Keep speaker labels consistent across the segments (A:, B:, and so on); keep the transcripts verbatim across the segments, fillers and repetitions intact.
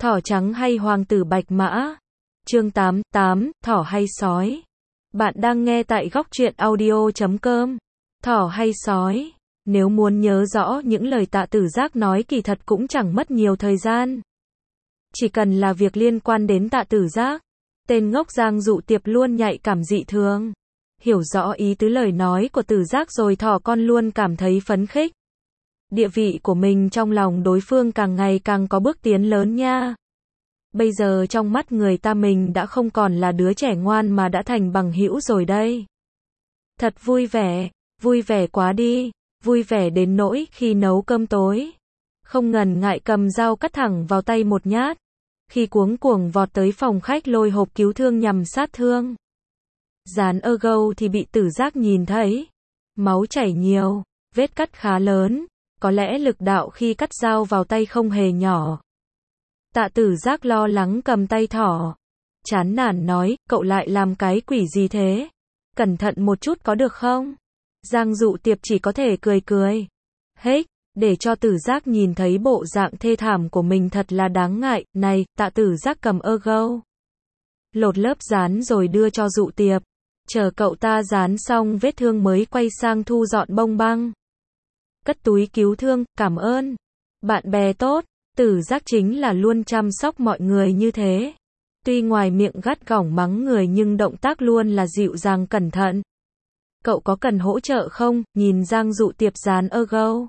A: Thỏ trắng hay hoàng tử bạch mã? Chương tám, tám, thỏ hay sói? Bạn đang nghe tại góc truyện audio chấm com. Thỏ hay sói? Nếu muốn nhớ rõ những lời Tạ Tử Giác nói kỳ thật cũng chẳng mất nhiều thời gian. Chỉ cần là việc liên quan đến Tạ Tử Giác, tên ngốc Giang Dụ Tiệp luôn nhạy cảm dị thường. Hiểu rõ ý tứ lời nói của Tử Giác rồi thỏ con luôn cảm thấy phấn khích. Địa vị của mình trong lòng đối phương càng ngày càng có bước tiến lớn nha. Bây giờ trong mắt người ta mình đã không còn là đứa trẻ ngoan mà đã thành bằng hữu rồi đây. Thật vui vẻ, vui vẻ quá đi, vui vẻ đến nỗi khi nấu cơm tối, không ngần ngại cầm dao cắt thẳng vào tay một nhát. Khi cuống cuồng vọt tới phòng khách lôi hộp cứu thương nhằm sát thương. Dán ơ gâu thì bị Tử Giác nhìn thấy. Máu chảy nhiều, vết cắt khá lớn, có lẽ lực đạo khi cắt dao vào tay không hề nhỏ. Tạ Tử Giác lo lắng cầm tay thỏ. Chán nản nói, cậu lại làm cái quỷ gì thế? Cẩn thận một chút có được không? Giang Dụ Tiệp chỉ có thể cười cười. Hếch, để cho Tử Giác nhìn thấy bộ dạng thê thảm của mình thật là đáng ngại. Này, Tạ Tử Giác cầm ơ gâu. Lột lớp dán rồi đưa cho Dụ Tiệp. Chờ cậu ta dán xong vết thương mới quay sang thu dọn bông băng. Cất túi cứu thương, cảm ơn. Bạn bè tốt. Tử Giác chính là luôn chăm sóc mọi người như thế. Tuy ngoài miệng gắt gỏng mắng người nhưng động tác luôn là dịu dàng cẩn thận. Cậu có cần hỗ trợ không? Nhìn Giang Dụ Tiệp dán ơ gâu.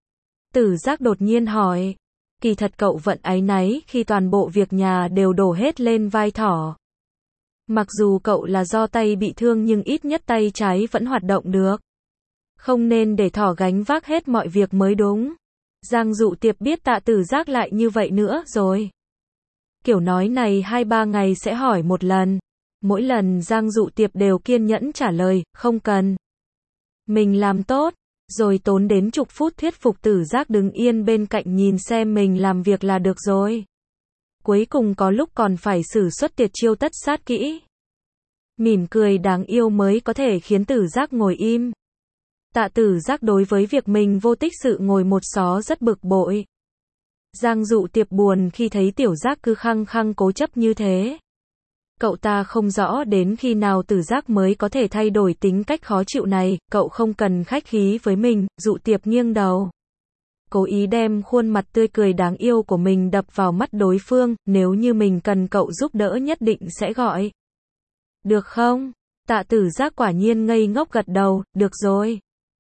A: Tử Giác đột nhiên hỏi. Kỳ thật cậu vẫn áy náy khi toàn bộ việc nhà đều đổ hết lên vai thỏ. Mặc dù cậu là do tay bị thương nhưng ít nhất tay trái vẫn hoạt động được. Không nên để thỏ gánh vác hết mọi việc mới đúng. Giang Dụ Tiệp biết Tạ Tử Giác lại như vậy nữa rồi. Kiểu nói này hai ba ngày sẽ hỏi một lần. Mỗi lần Giang Dụ Tiệp đều kiên nhẫn trả lời, không cần. Mình làm tốt, rồi tốn đến chục phút thuyết phục Tử Giác đứng yên bên cạnh nhìn xem mình làm việc là được rồi. Cuối cùng có lúc còn phải sử xuất tuyệt chiêu tất sát kỹ. Mỉm cười đáng yêu mới có thể khiến Tử Giác ngồi im. Tạ Tử Giác đối với việc mình vô tích sự ngồi một xó rất bực bội. Giang Dụ Tiệp buồn khi thấy Tiểu Giác cứ khăng khăng cố chấp như thế. Cậu ta không rõ đến khi nào Tử Giác mới có thể thay đổi tính cách khó chịu này. Cậu không cần khách khí với mình. Dụ Tiệp nghiêng đầu, cố ý đem khuôn mặt tươi cười đáng yêu của mình đập vào mắt đối phương. Nếu như mình cần cậu giúp đỡ nhất định sẽ gọi. Được không? Tạ Tử Giác quả nhiên ngây ngốc gật đầu. Được rồi.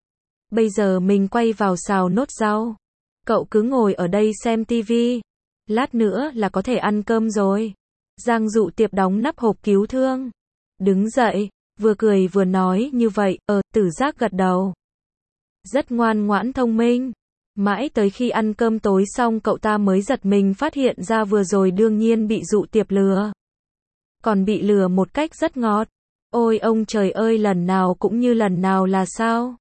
A: Bây giờ mình quay vào xào nốt rau. Cậu cứ ngồi ở đây xem tivi. Lát nữa là có thể ăn cơm rồi. Giang Dụ Tiệp đóng nắp hộp cứu thương. Đứng dậy, vừa cười vừa nói như vậy. Ờ, Tử Giác gật đầu. Rất ngoan ngoãn thông minh. Mãi tới khi ăn cơm tối xong cậu ta mới giật mình phát hiện ra vừa rồi đương nhiên bị Dụ Tiệp lừa. Còn bị lừa một cách rất ngọt. Ôi ông trời ơi, lần nào cũng như lần nào là sao?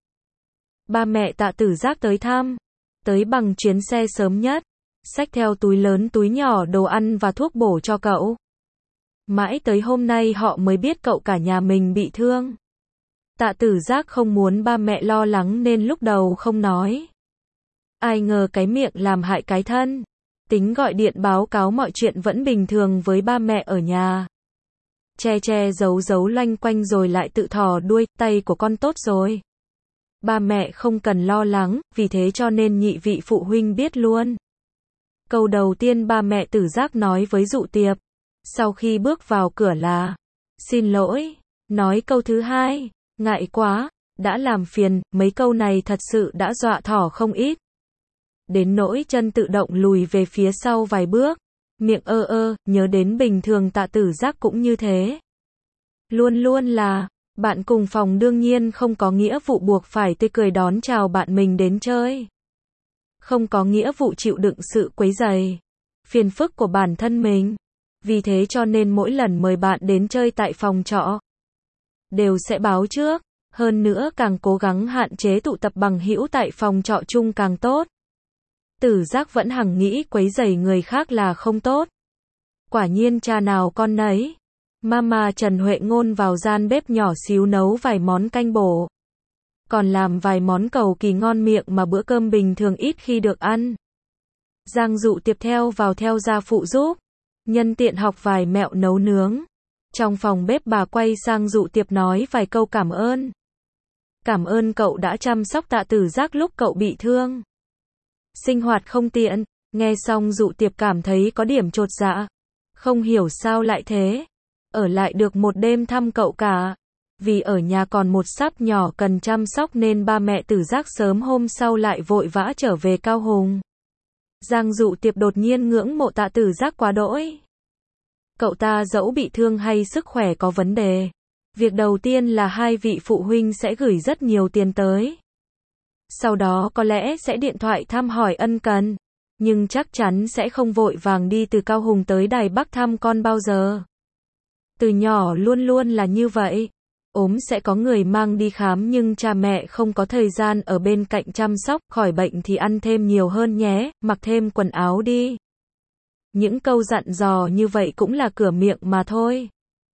A: Ba mẹ Tạ Tử Giác tới thăm. Tới bằng chuyến xe sớm nhất. Xách theo túi lớn túi nhỏ đồ ăn và thuốc bổ cho cậu. Mãi tới hôm nay họ mới biết cậu cả nhà mình bị thương. Tạ Tử Giác không muốn ba mẹ lo lắng nên lúc đầu không nói. Ai ngờ cái miệng làm hại cái thân. Tính gọi điện báo cáo mọi chuyện vẫn bình thường với ba mẹ ở nhà. Che che giấu giấu loanh quanh rồi lại tự thò đuôi, tay của con tốt rồi. Ba mẹ không cần lo lắng, vì thế cho nên nhị vị phụ huynh biết luôn. Câu đầu tiên ba mẹ Tử Giác nói với Dụ Tiệp. Sau khi bước vào cửa là. Xin lỗi. Nói câu thứ hai. Ngại quá. Đã làm phiền. Mấy câu này thật sự đã dọa thỏ không ít. Đến nỗi chân tự động lùi về phía sau vài bước. Miệng ơ ơ, nhớ đến bình thường Tạ Tử Giác cũng như thế. Luôn luôn là. Bạn cùng phòng đương nhiên không có nghĩa vụ buộc phải tươi cười đón chào bạn mình đến chơi. Không có nghĩa vụ chịu đựng sự quấy rầy, phiền phức của bản thân mình. Vì thế cho nên mỗi lần mời bạn đến chơi tại phòng trọ, đều sẽ báo trước. Hơn nữa càng cố gắng hạn chế tụ tập bằng hữu tại phòng trọ chung càng tốt. Tử Giác vẫn hằng nghĩ quấy rầy người khác là không tốt. Quả nhiên cha nào con nấy. Mama Trần Huệ Ngôn vào gian bếp nhỏ xíu nấu vài món canh bổ. Còn làm vài món cầu kỳ ngon miệng mà bữa cơm bình thường ít khi được ăn. Giang Dụ Tiệp theo vào theo gia phụ giúp. Nhân tiện học vài mẹo nấu nướng. Trong phòng bếp bà quay sang Dụ Tiệp nói vài câu cảm ơn. Cảm ơn cậu đã chăm sóc Tạ Tử Giác lúc cậu bị thương. Sinh hoạt không tiện. Nghe xong Dụ Tiệp cảm thấy có điểm chột dạ. Không hiểu sao lại thế. Ở lại được một đêm thăm cậu cả. Vì ở nhà còn một sắp nhỏ cần chăm sóc nên ba mẹ Tử Giác sớm hôm sau lại vội vã trở về Cao Hùng. Giang Dụ Tiệp đột nhiên ngưỡng mộ Tạ Tử Giác quá đỗi. Cậu ta dẫu bị thương hay sức khỏe có vấn đề. Việc đầu tiên là hai vị phụ huynh sẽ gửi rất nhiều tiền tới. Sau đó có lẽ sẽ điện thoại thăm hỏi ân cần. Nhưng chắc chắn sẽ không vội vàng đi từ Cao Hùng tới Đài Bắc thăm con bao giờ. Từ nhỏ luôn luôn là như vậy. Ốm sẽ có người mang đi khám nhưng cha mẹ không có thời gian ở bên cạnh chăm sóc, khỏi bệnh thì ăn thêm nhiều hơn nhé, mặc thêm quần áo đi. Những câu dặn dò như vậy cũng là cửa miệng mà thôi.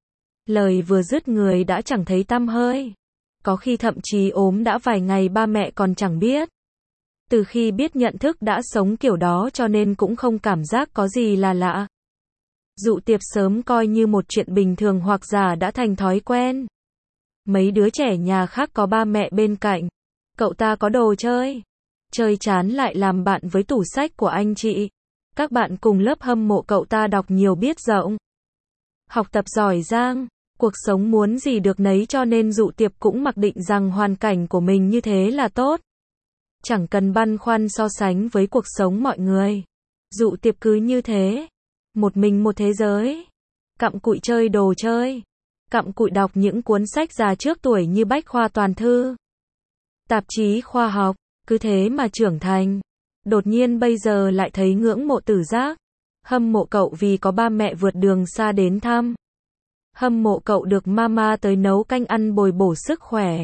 A: Lời vừa dứt người đã chẳng thấy tăm hơi. Có khi thậm chí ốm đã vài ngày ba mẹ còn chẳng biết. Từ khi biết nhận thức đã sống kiểu đó cho nên cũng không cảm giác có gì là lạ. Dụ Tiệp sớm coi như một chuyện bình thường hoặc giả đã thành thói quen. Mấy đứa trẻ nhà khác có ba mẹ bên cạnh. Cậu ta có đồ chơi. Chơi chán lại làm bạn với tủ sách của anh chị. Các bạn cùng lớp hâm mộ cậu ta đọc nhiều biết rộng. Học tập giỏi giang. Cuộc sống muốn gì được nấy cho nên Dụ Tiệp cũng mặc định rằng hoàn cảnh của mình như thế là tốt. Chẳng cần băn khoăn so sánh với cuộc sống mọi người. Dụ Tiệp cứ như thế. Một mình một thế giới. Cặm cụi chơi đồ chơi. Cặm cụi đọc những cuốn sách già trước tuổi như bách khoa toàn thư. Tạp chí khoa học. Cứ thế mà trưởng thành. Đột nhiên bây giờ lại thấy ngưỡng mộ Tử Giác. Hâm mộ cậu vì có ba mẹ vượt đường xa đến thăm. Hâm mộ cậu được mama tới nấu canh ăn bồi bổ sức khỏe.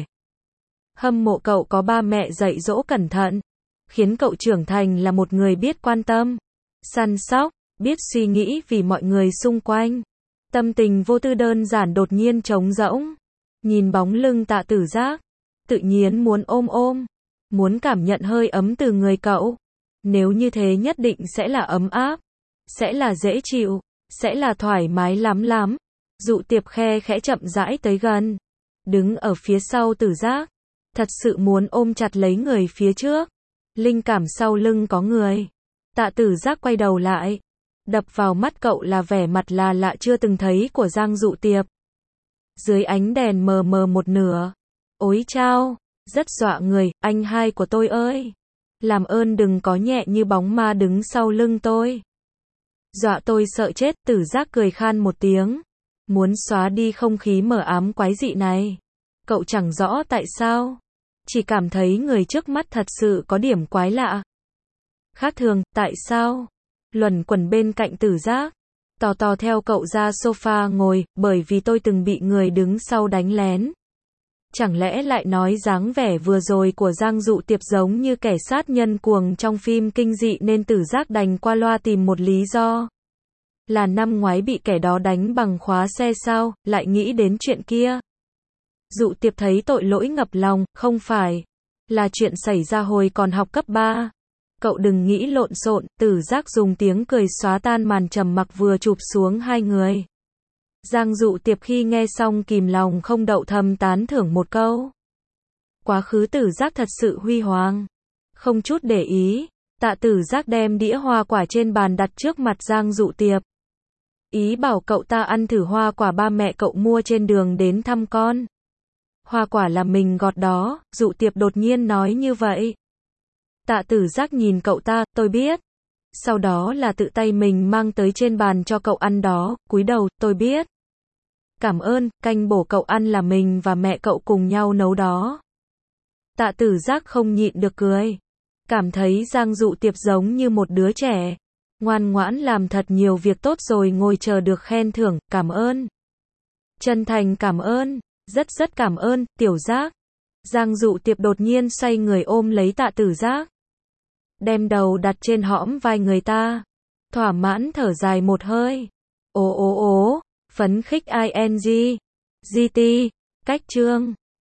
A: Hâm mộ cậu có ba mẹ dạy dỗ cẩn thận. Khiến cậu trưởng thành là một người biết quan tâm. Săn sóc. Biết suy nghĩ vì mọi người xung quanh. Tâm tình vô tư đơn giản đột nhiên trống rỗng. Nhìn bóng lưng Tạ Tử Giác. Tự nhiên muốn ôm ôm. Muốn cảm nhận hơi ấm từ người cậu. Nếu như thế nhất định sẽ là ấm áp. Sẽ là dễ chịu. Sẽ là thoải mái lắm lắm. Dụ Tiệp khe khẽ chậm rãi tới gần. Đứng ở phía sau Tử Giác. Thật sự muốn ôm chặt lấy người phía trước. Linh cảm sau lưng có người. Tạ Tử Giác quay đầu lại. Đập vào mắt cậu là vẻ mặt là lạ chưa từng thấy của Giang Dụ Tiệp. Dưới ánh đèn mờ mờ một nửa. Ôi chao, rất dọa người, anh hai của tôi ơi. Làm ơn đừng có nhẹ như bóng ma đứng sau lưng tôi. Dọa tôi sợ chết. Tử Giác cười khan một tiếng. Muốn xóa đi không khí mờ ám quái dị này. Cậu chẳng rõ tại sao. Chỉ cảm thấy người trước mắt thật sự có điểm quái lạ. Khác thường, tại sao? Luẩn quẩn bên cạnh Tử Giác. Tò tò theo cậu ra sofa ngồi, bởi vì tôi từng bị người đứng sau đánh lén. Chẳng lẽ lại nói dáng vẻ vừa rồi của Giang Dụ Tiệp giống như kẻ sát nhân cuồng trong phim kinh dị nên Tử Giác đành qua loa tìm một lý do. Là năm ngoái bị kẻ đó đánh bằng khóa xe sao, lại nghĩ đến chuyện kia. Dụ Tiệp thấy tội lỗi ngập lòng, không phải. Là chuyện xảy ra hồi còn học cấp ba. Cậu đừng nghĩ lộn xộn. Tử Giác dùng tiếng cười xóa tan màn trầm mặc vừa chụp xuống hai người. Giang Dụ Tiệp khi nghe xong kìm lòng không đậu thầm tán thưởng một câu. Quá khứ Tử Giác thật sự huy hoàng. Không chút để ý, Tạ Tử Giác đem đĩa hoa quả trên bàn đặt trước mặt Giang Dụ Tiệp. Ý bảo cậu ta ăn thử hoa quả ba mẹ cậu mua trên đường đến thăm con. Hoa quả là mình gọt đó. Dụ Tiệp đột nhiên nói như vậy. Tạ Tử Giác nhìn cậu ta, tôi biết. Sau đó là tự tay mình mang tới trên bàn cho cậu ăn đó, cúi đầu, tôi biết. Cảm ơn, canh bổ cậu ăn là mình và mẹ cậu cùng nhau nấu đó. Tạ Tử Giác không nhịn được cười. Cảm thấy Giang Dụ Tiệp giống như một đứa trẻ. Ngoan ngoãn làm thật nhiều việc tốt rồi ngồi chờ được khen thưởng, cảm ơn. Chân thành cảm ơn, rất rất cảm ơn, Tiểu Giác. Giang Dụ Tiệp đột nhiên xoay người ôm lấy Tạ Tử Giác. Đem đầu đặt trên hõm vai người ta. Thỏa mãn thở dài một hơi. Ố ố ố, phấn khích ing. giê tê, cách chương.